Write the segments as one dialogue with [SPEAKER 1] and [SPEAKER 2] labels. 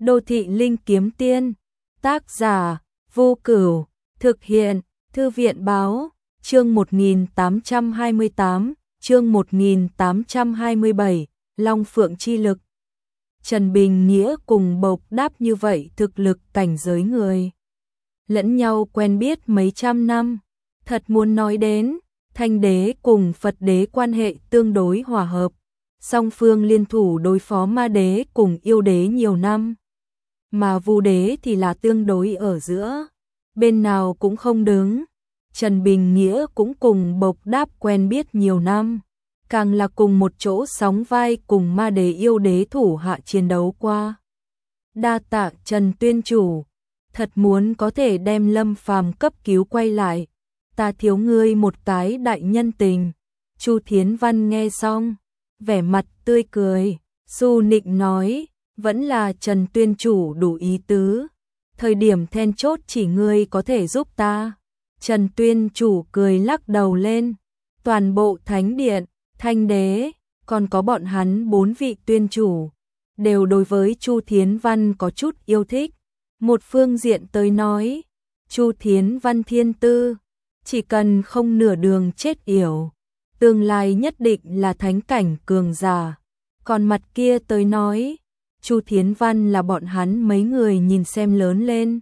[SPEAKER 1] Đô thị linh kiếm tiên, tác giả, Vô Cửu, thực hiện, Thư viện báo, chương 1828, chương 1827, Long Phượng chi lực. Trần Bình Nghĩa cùng Bộc Đáp như vậy thực lực cảnh giới người. Lẫn nhau quen biết mấy trăm năm, thật muốn nói đến, Thanh đế cùng Phật đế quan hệ tương đối hòa hợp, song phương liên thủ đối phó ma đế cùng yêu đế nhiều năm. Mà Vu đế thì là tương đối ở giữa, bên nào cũng không đứng. Trần Bình Nghĩa cũng cùng Bộc Đáp quen biết nhiều năm, càng là cùng một chỗ sóng vai cùng ma đế yêu đế thủ hạ chiến đấu qua. Đa tạ Trần Tuyên chủ, thật muốn có thể đem Lâm Phàm cấp cứu quay lại, ta thiếu ngươi một cái đại nhân tình. Chu Thiến Văn nghe xong, vẻ mặt tươi cười, su nịnh nói, vẫn là Trần Tuyên chủ đủ ý tứ, thời điểm then chốt chỉ ngươi có thể giúp ta. Trần Tuyên chủ cười lắc đầu lên, toàn bộ thánh điện, Thanh đế, còn có bọn hắn 4 vị tuyên chủ, đều đối với Chu Thiến Văn có chút yêu thích. Một phương diện tới nói, Chu Thiến Văn thiên tư, chỉ cần không nửa đường chết yểu, tương lai nhất định là thánh cảnh cường giả. Còn mặt kia tới nói, Chu Thiến Văn là bọn hắn mấy người nhìn xem lớn lên,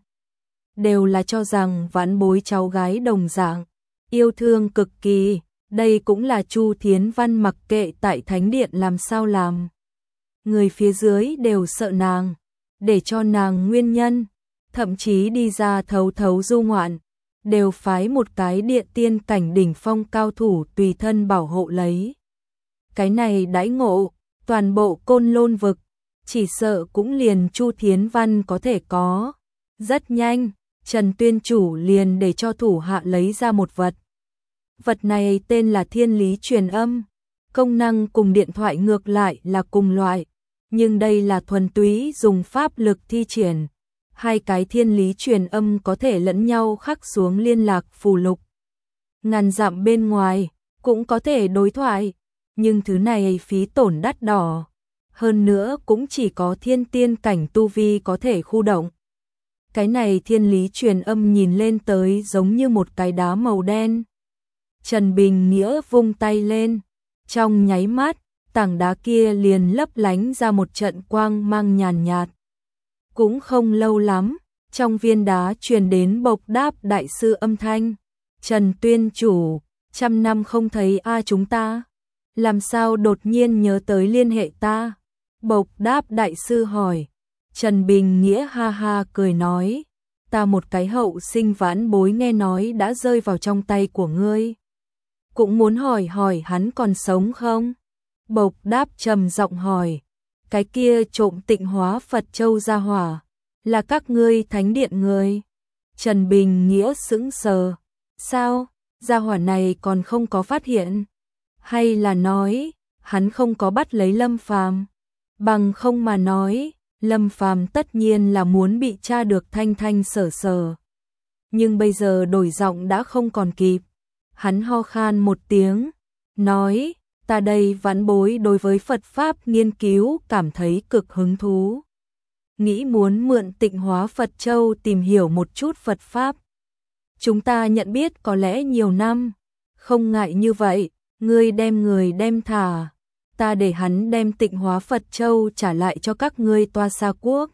[SPEAKER 1] đều là cho rằng vãn bối cháu gái đồng dạng, yêu thương cực kỳ. Đây cũng là Chu Thiến Văn mặc kệ tại thánh điện làm sao làm, người phía dưới đều sợ nàng, để cho nàng nguyên nhân, thậm chí đi ra thấu thấu du ngoạn, đều phái một cái điện tiên cảnh đỉnh phong cao thủ tùy thân bảo hộ lấy. Cái này đãi ngộ, toàn bộ Côn Lôn vực, chỉ sợ cũng liền Chu Thiến Văn có thể có. Rất nhanh, Trần Tuyên chủ liền để cho thủ hạ lấy ra một vật. Vật này tên là Thiên Lý Truyền Âm, công năng cùng điện thoại ngược lại là cùng loại, nhưng đây là thuần túy dùng pháp lực thi triển. Hai cái Thiên Lý Truyền Âm có thể lẫn nhau khắc xuống liên lạc phù lục. Ngàn dặm bên ngoài, cũng có thể đối thoại, nhưng thứ này phí tổn đắt đỏ. Hơn nữa cũng chỉ có thiên tiên cảnh tu vi có thể khu động. Cái này Thiên Lý Truyền Âm nhìn lên tới giống như một cái đá màu đen. Trần Bình Nghĩa vung tay lên, trong nháy mắt, tảng đá kia liền lấp lánh ra một trận quang mang nhàn nhạt. Cũng không lâu lắm, trong viên đá truyền đến Bộc Đáp đại sư âm thanh. Trần Tuyên chủ, 100 năm không thấy chúng ta, làm sao đột nhiên nhớ tới liên hệ ta? Bộc Đáp đại sư hỏi. Trần Bình Nghĩa ha ha cười nói, ta một cái hậu sinh vãn bối nghe nói đã rơi vào trong tay của ngươi, cũng muốn hỏi hỏi hắn còn sống không? Bộc Đáp trầm giọng hỏi, cái kia trộm Tịnh Hóa Phật Châu gia hỏa, là các ngươi thánh điện người? Trần Bình Nghĩa sững sờ, sao, gia hỏa này còn không có phát hiện? Hay là nói, hắn không có bắt lấy Lâm Phàm? Bằng không mà nói, Lâm Phàm tất nhiên là muốn bị tra được thanh thanh sở sở. Nhưng bây giờ đổi giọng đã không còn kịp. Hắn ho khan một tiếng, nói, ta đây vãn bối đối với Phật Pháp nghiên cứu cảm thấy cực hứng thú. Nghĩ muốn mượn Tịnh Hóa Phật Châu tìm hiểu một chút Phật Pháp. Chúng ta nhận biết có lẽ nhiều năm, không ngại như vậy, ngươi đem người đem thả, ta để hắn đem Tịnh Hóa Phật Châu trả lại cho các ngươi Toa Sa Quốc.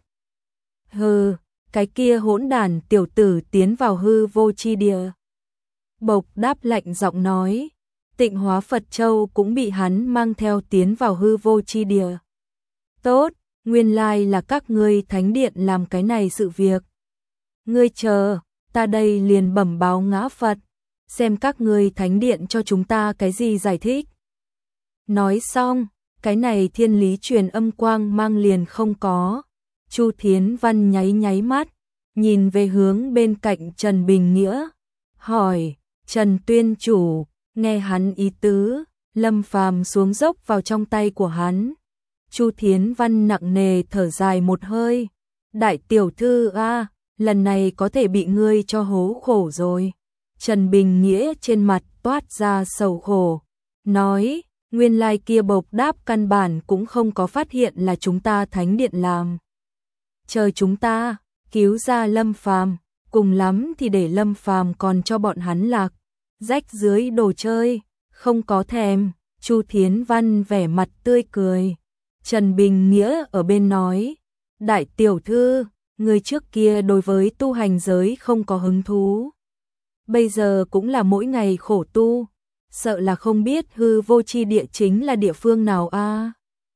[SPEAKER 1] Hừ, cái kia hỗn đản tiểu tử tiến vào hư vô chi địa. Bộc Đáp lạnh giọng nói, Tịnh Hóa Phật Châu cũng bị hắn mang theo tiến vào hư vô chi địa. Tốt, nguyên lai là các ngươi thánh điện làm cái này sự việc. Ngươi chờ, ta đây liền bẩm báo ngã Phật, xem các ngươi thánh điện cho chúng ta cái gì giải thích. Nói xong, cái này Thiên Lý Truyền Âm quang mang liền không có. Chu Thiến Văn nháy nháy mắt, nhìn về hướng bên cạnh Trần Bình Nghĩa, hỏi, Trần Tuyên chủ, nghe hắn ý tứ, Lâm Phàm xuống dốc vào trong tay của hắn. Chu Thiến Văn nặng nề thở dài một hơi, đại tiểu thư lần này có thể bị ngươi cho hố khổ rồi. Trần Bình Nghĩa trên mặt toát ra sầu khổ, nói, nguyên lai kia Bộc Đáp căn bản cũng không có phát hiện là chúng ta thánh điện làm. chờ chúng ta cứu ra Lâm Phàm, cùng lắm thì để Lâm Phàm còn cho bọn hắn lạc rách dưới đồ chơi, không có thèm. Chu Thiến Văn vẻ mặt tươi cười. Trần Bình Nghĩa ở bên nói, đại tiểu thư, người trước kia đối với tu hành giới không có hứng thú, bây giờ cũng là mỗi ngày khổ tu, sợ là không biết hư vô chi địa chính là địa phương nào a.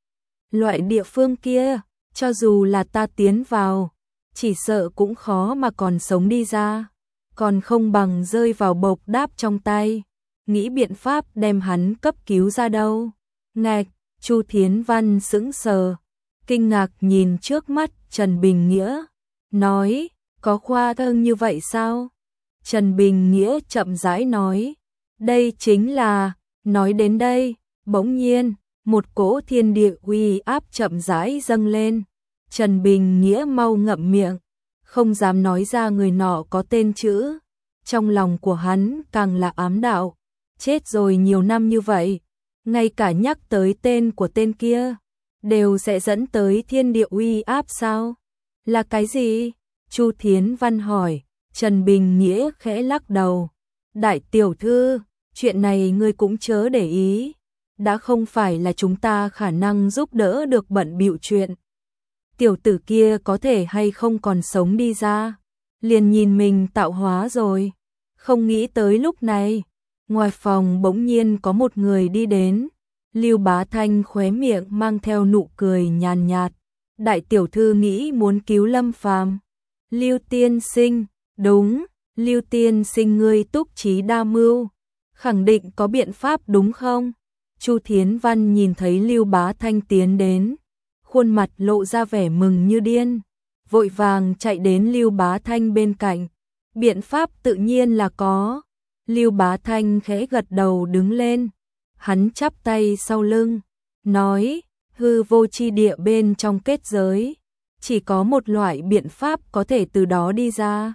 [SPEAKER 1] Loại địa phương kia, cho dù là ta tiến vào, chỉ sợ cũng khó mà còn sống đi ra, còn không bằng rơi vào bộc đáp trong tay, nghĩ biện pháp đem hắn cấp cứu ra đâu. Ngạch, Chu Thiến Văn sững sờ, kinh ngạc nhìn trước mắt Trần Bình Nghĩa, nói, có khoa trương như vậy sao? Trần Bình Nghĩa chậm rãi nói, đây chính là, nói đến đây, bỗng nhiên, một cỗ thiên địa uy áp chậm rãi dâng lên. Trần Bình Nghĩa mau ngậm miệng, không dám nói ra người nọ có tên chữ. Trong lòng của hắn càng là ám đạo, chết rồi nhiều năm như vậy, ngay cả nhắc tới tên của tên kia, đều sẽ dẫn tới thiên địa uy áp sao? Là cái gì? Chu Thiến Văn hỏi. Trần Bình Nghĩa khẽ lắc đầu. Đại tiểu thư, chuyện này ngươi cũng chớ để ý, đã không phải là chúng ta khả năng giúp đỡ được bận bịu chuyện. Tiểu tử kia có thể hay không còn sống đi ra, liền nhìn mình tạo hóa rồi. Không nghĩ tới lúc này, ngoài phòng bỗng nhiên có một người đi đến. Lưu Bá Thanh khóe miệng mang theo nụ cười nhàn nhạt. Đại tiểu thư nghĩ muốn cứu Lâm Phàm. Lưu tiên sinh, đúng, Lưu tiên sinh ngươi túc trí đa mưu, khẳng định có biện pháp đúng không? Chu Thiến Văn nhìn thấy Lưu Bá Thanh tiến đến, khuôn mặt lộ ra vẻ mừng như điên, vội vàng chạy đến Lưu Bá Thanh bên cạnh. Biện pháp tự nhiên là có. Lưu Bá Thanh khẽ gật đầu đứng lên, hắn chắp tay sau lưng, nói, hư vô chi địa bên trong kết giới, chỉ có một loại biện pháp có thể từ đó đi ra.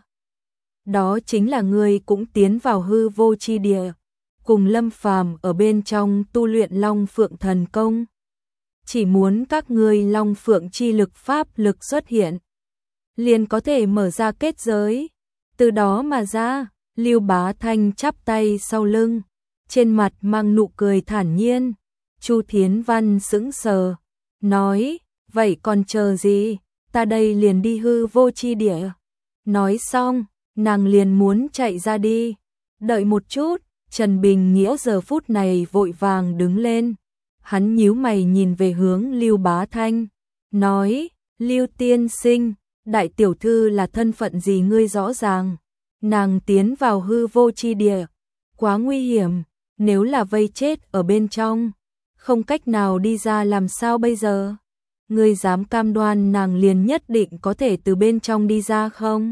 [SPEAKER 1] Đó chính là ngươi cũng tiến vào hư vô chi địa, cùng Lâm Phàm ở bên trong tu luyện Long Phượng thần công. Chỉ muốn các ngươi Long Phượng chi lực pháp lực xuất hiện, liền có thể mở ra kết giới, từ đó mà ra. Lưu Bá Thanh chắp tay sau lưng, trên mặt mang nụ cười thản nhiên. Chu Thiến Văn sững sờ, nói, vậy còn chờ gì, ta đây liền đi hư vô chi địa. Nói xong, nàng liền muốn chạy ra đi. Đợi một chút, Trần Bình Nghĩa giờ phút này vội vàng đứng lên. Hắn nhíu mày nhìn về hướng Lưu Bá Thanh, nói, Lưu tiên sinh, đại tiểu thư là thân phận gì ngươi rõ ràng. Nàng tiến vào hư vô chi địa, quá nguy hiểm, nếu là vây chết ở bên trong, không cách nào đi ra làm sao bây giờ? Ngươi dám cam đoan nàng liền nhất định có thể từ bên trong đi ra không?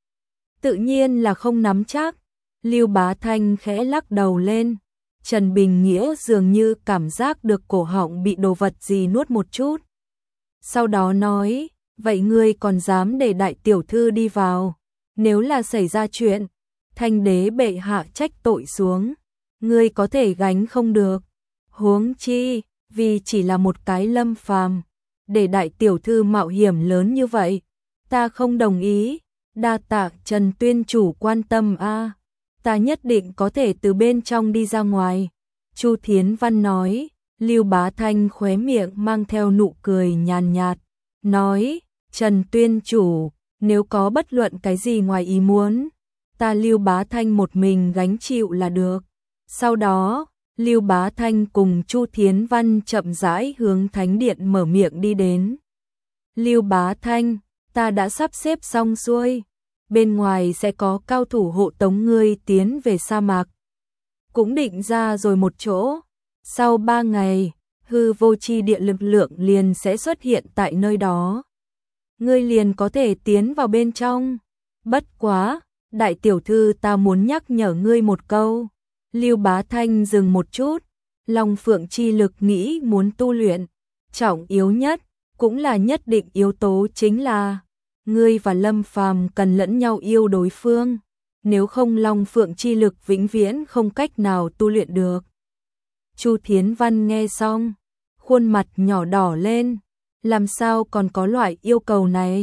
[SPEAKER 1] Tự nhiên là không nắm chắc. Lưu Bá Thanh khẽ lắc đầu lên. Trần Bình Nghĩa dường như cảm giác được cổ họng bị đồ vật gì nuốt một chút. Sau đó nói, vậy ngươi còn dám để đại tiểu thư đi vào? Nếu là xảy ra chuyện, Thanh đế bệ hạ trách tội xuống, ngươi có thể gánh không được. Huống chi, vì chỉ là một cái Lâm Phàm, để đại tiểu thư mạo hiểm lớn như vậy, ta không đồng ý. Đa tạ Trần tuyên chủ quan tâm a, ta nhất định có thể từ bên trong đi ra ngoài. Chu Thiến Văn nói. Lưu Bá Thanh khóe miệng mang theo nụ cười nhàn nhạt, nói, Trần tuyên chủ, nếu có bất luận cái gì ngoài ý muốn, ta Lưu Bá Thanh một mình gánh chịu là được. Sau đó, Lưu Bá Thanh cùng Chu Thiến Văn chậm rãi hướng thánh điện mở miệng đi đến. Lưu Bá Thanh, ta đã sắp xếp xong xuôi, bên ngoài sẽ có cao thủ hộ tống ngươi tiến về sa mạc. Cũng định ra rồi một chỗ, sau 3 ngày, hư vô chi địa lực lượng liền sẽ xuất hiện tại nơi đó. Ngươi liền có thể tiến vào bên trong. Bất quá, đại tiểu thư ta muốn nhắc nhở ngươi một câu. Lưu Bá Thanh dừng một chút, Long Phượng chi lực nghĩ muốn tu luyện, trọng yếu nhất, cũng là nhất định yếu tố chính là ngươi và Lâm Phàm cần lẫn nhau yêu đối phương, nếu không Long Phượng chi lực vĩnh viễn không cách nào tu luyện được. Chu Thiến Văn nghe xong, khuôn mặt nhỏ đỏ lên, làm sao còn có loại yêu cầu này,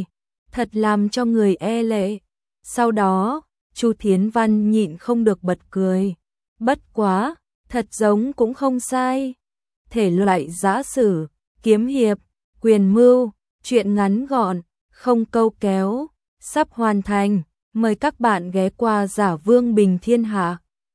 [SPEAKER 1] thật làm cho người e lệ. Sau đó, Chu Thiến Văn nhịn không được bật cười. Bất quá, thật giống cũng không sai. Thể loại giã sử, kiếm hiệp, quyền mưu, truyện ngắn gọn, không câu kéo, sắp hoàn thành. Mời các bạn ghé qua Giả Vương Bình Thiên Hạ.